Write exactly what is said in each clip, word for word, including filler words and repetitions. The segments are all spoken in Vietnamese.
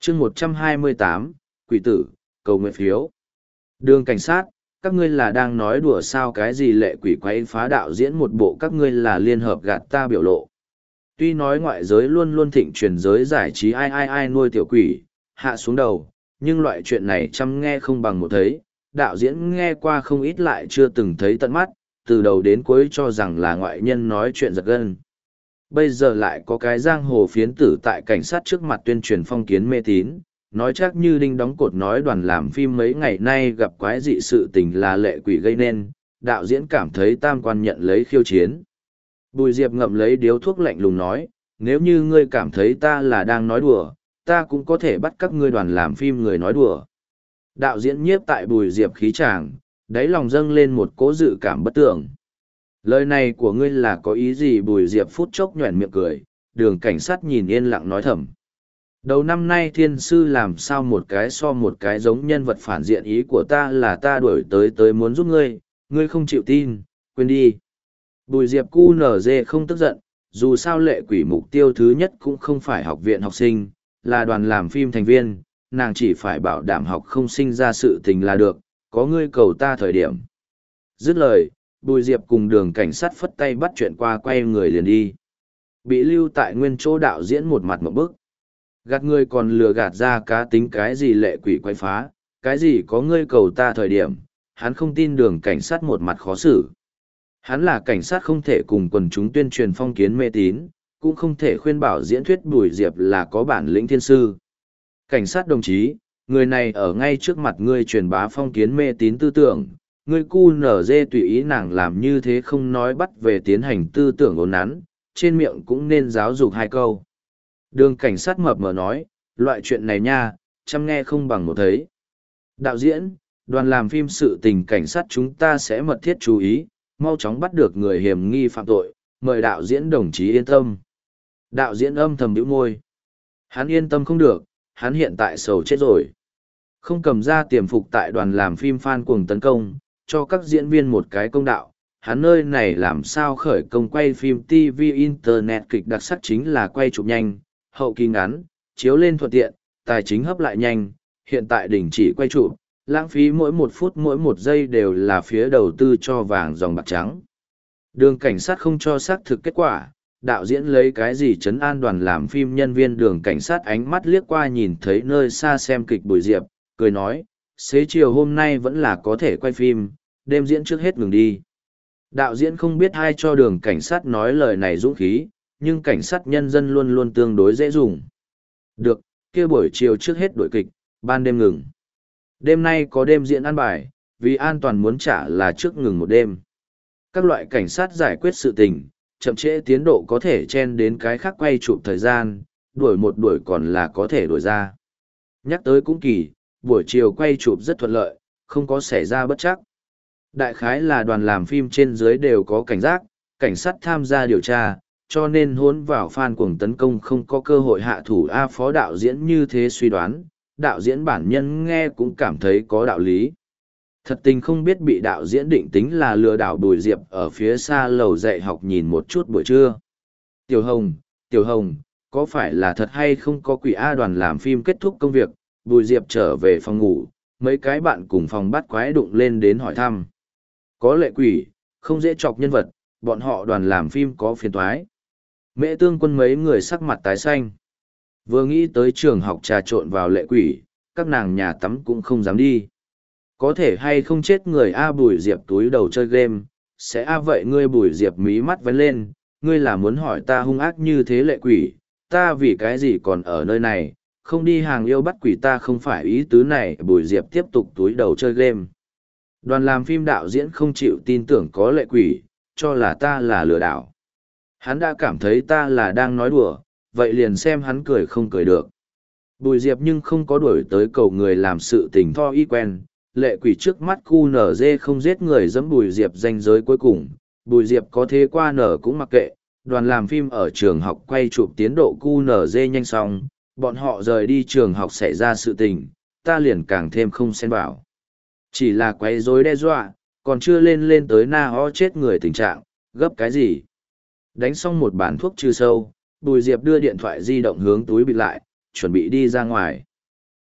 chương một trăm hai mươi tám, quỷ tử, cầu nguyện phiếu. Đường cảnh sát, các ngươi là đang nói đùa sao? Cái gì lệ quỷ quấy phá đạo diễn một bộ các ngươi là liên hợp gạt ta biểu lộ. Tuy nói ngoại giới luôn luôn thịnh truyền giới giải trí ai ai ai nuôi tiểu quỷ, hạ xuống đầu, nhưng loại chuyện này chăm nghe không bằng một thấy, đạo diễn nghe qua không ít lại chưa từng thấy tận mắt, từ đầu đến cuối cho rằng là ngoại nhân nói chuyện giật gân. Bây giờ lại có cái giang hồ phiến tử tại cảnh sát trước mặt tuyên truyền phong kiến mê tín, nói chắc như đinh đóng cột nói đoàn làm phim mấy ngày nay gặp quái dị sự tình là lệ quỷ gây nên, đạo diễn cảm thấy tam quan nhận lấy khiêu chiến. Bùi Diệp ngậm lấy điếu thuốc lạnh lùng nói, nếu như ngươi cảm thấy ta là đang nói đùa, ta cũng có thể bắt các ngươi đoàn làm phim người nói đùa. Đạo diễn nhiếp tại Bùi Diệp khí tràng, đáy lòng dâng lên một cố dự cảm bất tưởng. Lời này của ngươi là có ý gì? Bùi Diệp phút chốc nhoẻn miệng cười, đường cảnh sát nhìn yên lặng nói thầm. Đầu năm nay thiên sư làm sao một cái so một cái giống nhân vật phản diện, ý của ta là ta đuổi tới tới muốn giúp ngươi, ngươi không chịu tin, quên đi. Bùi Diệp cu nở dê không tức giận, dù sao lệ quỷ mục tiêu thứ nhất cũng không phải học viện học sinh, là đoàn làm phim thành viên, nàng chỉ phải bảo đảm học không sinh ra sự tình là được, có ngươi cầu ta thời điểm. Dứt lời, Bùi Diệp cùng đường cảnh sát phất tay bắt chuyện qua quay người liền đi. Bị lưu tại nguyên chỗ đạo diễn một mặt một bức. Gạt ngươi còn lừa gạt ra cá tính cái gì lệ quỷ quay phá, cái gì có ngươi cầu ta thời điểm, hắn không tin đường cảnh sát một mặt khó xử. Hắn là cảnh sát không thể cùng quần chúng tuyên truyền phong kiến mê tín, cũng không thể khuyên bảo diễn thuyết Bùi Diệp là có bản lĩnh thiên sư. Cảnh sát đồng chí, người này ở ngay trước mặt ngươi truyền bá phong kiến mê tín tư tưởng, ngươi cu nở dê tùy ý nàng làm như thế không nói bắt về tiến hành tư tưởng ồn nắn, trên miệng cũng nên giáo dục hai câu. Đường cảnh sát mập mờ nói, loại chuyện này nha, chăm nghe không bằng một thấy. Đạo diễn, đoàn làm phim sự tình cảnh sát chúng ta sẽ mật thiết chú ý, mau chóng bắt được người hiểm nghi phạm tội, mời đạo diễn đồng chí yên tâm. Đạo diễn âm thầm bĩu môi. Hắn yên tâm không được, hắn hiện tại sầu chết rồi. Không cầm ra tiềm phục tại đoàn làm phim fan cuồng tấn công, cho các diễn viên một cái công đạo. Hắn nơi này làm sao khởi công quay phim ti vi Internet kịch đặc sắc chính là quay chụp nhanh, hậu kỳ ngắn, chiếu lên thuận tiện, tài chính hấp lại nhanh, hiện tại đình chỉ quay chụp, lãng phí mỗi một phút mỗi một giây đều là phía đầu tư cho vàng dòng bạc trắng. Đường cảnh sát không cho xác thực kết quả, đạo diễn lấy cái gì trấn an đoàn làm phim nhân viên. Đường cảnh sát ánh mắt liếc qua nhìn thấy nơi xa xem kịch Bùi Diệp, cười nói, xế chiều hôm nay vẫn là có thể quay phim, đêm diễn trước hết ngừng đi. Đạo diễn không biết ai cho đường cảnh sát nói lời này dũng khí, nhưng cảnh sát nhân dân luôn luôn tương đối dễ dùng. Được, kia buổi chiều trước hết đổi kịch, ban đêm ngừng. Đêm nay có đêm diễn ăn bài, vì an toàn muốn trả là trước ngừng một đêm. Các loại cảnh sát giải quyết sự tình, chậm trễ tiến độ có thể chen đến cái khác quay chụp thời gian, đuổi một đuổi còn là có thể đuổi ra. Nhắc tới cũng kỳ, buổi chiều quay chụp rất thuận lợi, không có xảy ra bất trắc. Đại khái là đoàn làm phim trên dưới đều có cảnh giác, cảnh sát tham gia điều tra, cho nên hỗn vào fan cuồng tấn công không có cơ hội hạ thủ. A phó đạo diễn như thế suy đoán, đạo diễn bản nhân nghe cũng cảm thấy có đạo lý. Thật tình không biết bị đạo diễn định tính là lừa đảo. Bùi Diệp ở phía xa lầu dạy học nhìn một chút buổi trưa. Tiểu Hồng, Tiểu Hồng, có phải là thật hay không có quỷ? A đoàn làm phim kết thúc công việc, Bùi Diệp trở về phòng ngủ, mấy cái bạn cùng phòng bắt quái đụng lên đến hỏi thăm. Có lệ quỷ, không dễ chọc nhân vật, bọn họ đoàn làm phim có phiền toái. Mễ Tương Quân mấy người sắc mặt tái xanh. Vừa nghĩ tới trường học trà trộn vào lệ quỷ, các nàng nhà tắm cũng không dám đi. Có thể hay không chết người? A Bùi Diệp túi đầu chơi game, sẽ a vậy ngươi? Bùi Diệp mí mắt vấn lên, ngươi là muốn hỏi ta hung ác như thế lệ quỷ, ta vì cái gì còn ở nơi này, không đi hàng yêu bắt quỷ? Ta không phải ý tứ này. Bùi Diệp tiếp tục túi đầu chơi game. Đoàn làm phim đạo diễn không chịu tin tưởng có lệ quỷ, cho là ta là lừa đảo. Hắn đã cảm thấy ta là đang nói đùa, vậy liền xem hắn cười không cười được. Bùi Diệp nhưng không có đuổi tới cầu người làm sự tình tho y quen, lệ quỷ trước mắt cu nở dê không giết người dẫm Bùi Diệp danh giới cuối cùng. Bùi Diệp có thế qua nở cũng mặc kệ, đoàn làm phim ở trường học quay chụp tiến độ cu nở dê nhanh xong, bọn họ rời đi trường học xảy ra sự tình, ta liền càng thêm không xen vào. Chỉ là quấy rối đe dọa, còn chưa lên lên tới na ho chết người tình trạng, gấp cái gì. Đánh xong một bản thuốc trừ sâu, Bùi Diệp đưa điện thoại di động hướng túi bịt lại, chuẩn bị đi ra ngoài.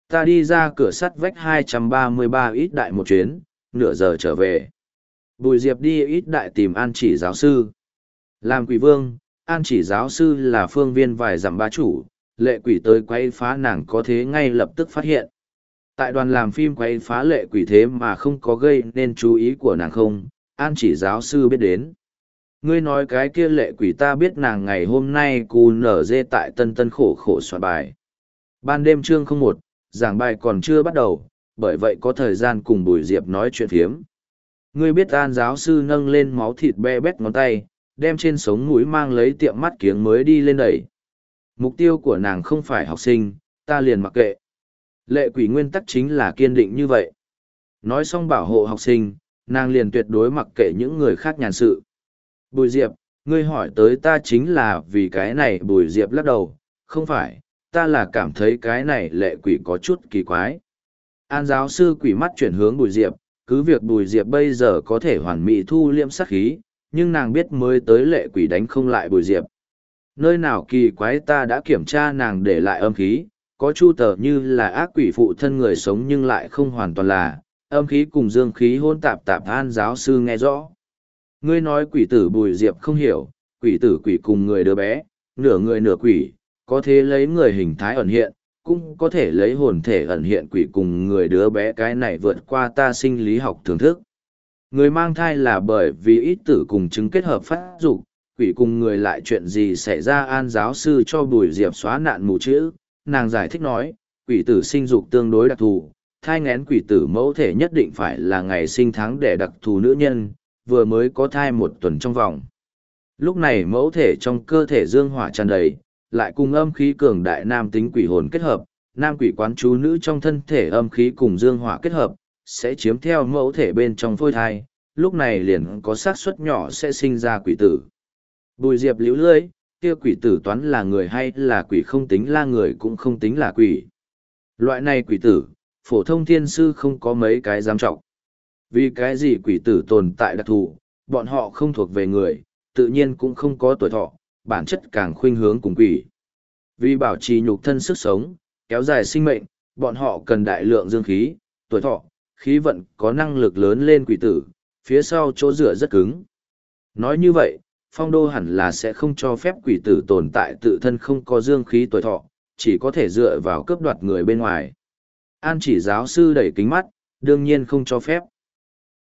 Ta đi ra cửa sắt vách hai trăm ba mươi ba ít đại một chuyến, nửa giờ trở về. Bùi Diệp đi ít đại tìm An Chỉ giáo sư. Làm quỷ vương, An Chỉ giáo sư là phương viên vài dặm bá chủ, lệ quỷ tới quay phá nàng có thế ngay lập tức phát hiện. Tại đoàn làm phim quay phá lệ quỷ thế mà không có gây nên chú ý của nàng không, An Chỉ giáo sư biết đến. Ngươi nói cái kia lệ quỷ ta biết nàng ngày hôm nay cù nở dê tại tân tân khổ khổ soạn bài. Ban đêm chương không một, giảng bài còn chưa bắt đầu, bởi vậy có thời gian cùng Bùi Diệp nói chuyện phiếm. Ngươi biết An giáo sư nâng lên máu thịt be bét ngón tay, đem trên sống mũi mang lấy tiệm mắt kiếng mới đi lên đẩy. Mục tiêu của nàng không phải học sinh, ta liền mặc kệ. Lệ quỷ nguyên tắc chính là kiên định như vậy. Nói xong bảo hộ học sinh, nàng liền tuyệt đối mặc kệ những người khác nhàn sự. Bùi Diệp, ngươi hỏi tới ta chính là vì cái này. Bùi Diệp lắc đầu, không phải, ta là cảm thấy cái này lệ quỷ có chút kỳ quái. An giáo sư quỷ mắt chuyển hướng Bùi Diệp, cứ việc Bùi Diệp bây giờ có thể hoàn mỹ thu liễm sát khí, nhưng nàng biết mới tới lệ quỷ đánh không lại Bùi Diệp. Nơi nào kỳ quái ta đã kiểm tra nàng để lại âm khí, có chu tờ như là ác quỷ phụ thân người sống nhưng lại không hoàn toàn là, âm khí cùng dương khí hôn tạp tạp. An giáo sư nghe rõ. Ngươi nói quỷ tử. Bùi Diệp không hiểu, quỷ tử quỷ cùng người đứa bé, nửa người nửa quỷ, có thể lấy người hình thái ẩn hiện, cũng có thể lấy hồn thể ẩn hiện. Quỷ cùng người đứa bé cái này vượt qua ta sinh lý học thưởng thức. Người mang thai là bởi vì ít tử cùng chứng kết hợp phát dục, quỷ cùng người lại chuyện gì xảy ra. An giáo sư cho Bùi Diệp xóa nạn mù chữ, nàng giải thích nói, quỷ tử sinh dục tương đối đặc thù, thai nghén quỷ tử mẫu thể nhất định phải là ngày sinh tháng đẻ đặc thù nữ nhân, vừa mới có thai một tuần trong vòng. Lúc này mẫu thể trong cơ thể dương hỏa tràn đầy, lại cùng âm khí cường đại nam tính quỷ hồn kết hợp, nam quỷ quán chú nữ trong thân thể âm khí cùng dương hỏa kết hợp, sẽ chiếm theo mẫu thể bên trong phôi thai, lúc này liền có xác suất nhỏ sẽ sinh ra quỷ tử. Bùi Diệp liễu lưỡi, kia quỷ tử toán là người hay là quỷ không tính là người cũng không tính là quỷ. Loại này quỷ tử, phổ thông thiên sư không có mấy cái dám trọng. Vì cái gì quỷ tử tồn tại đặc thù, bọn họ không thuộc về người, tự nhiên cũng không có tuổi thọ, bản chất càng khuynh hướng cùng quỷ. Vì bảo trì nhục thân sức sống, kéo dài sinh mệnh, bọn họ cần đại lượng dương khí, tuổi thọ, khí vận có năng lực lớn lên. Quỷ tử, phía sau chỗ dựa rất cứng. Nói như vậy, phong đô hẳn là sẽ không cho phép quỷ tử tồn tại tự thân không có dương khí tuổi thọ, chỉ có thể dựa vào cướp đoạt người bên ngoài. An Chỉ giáo sư đẩy kính mắt, đương nhiên không cho phép.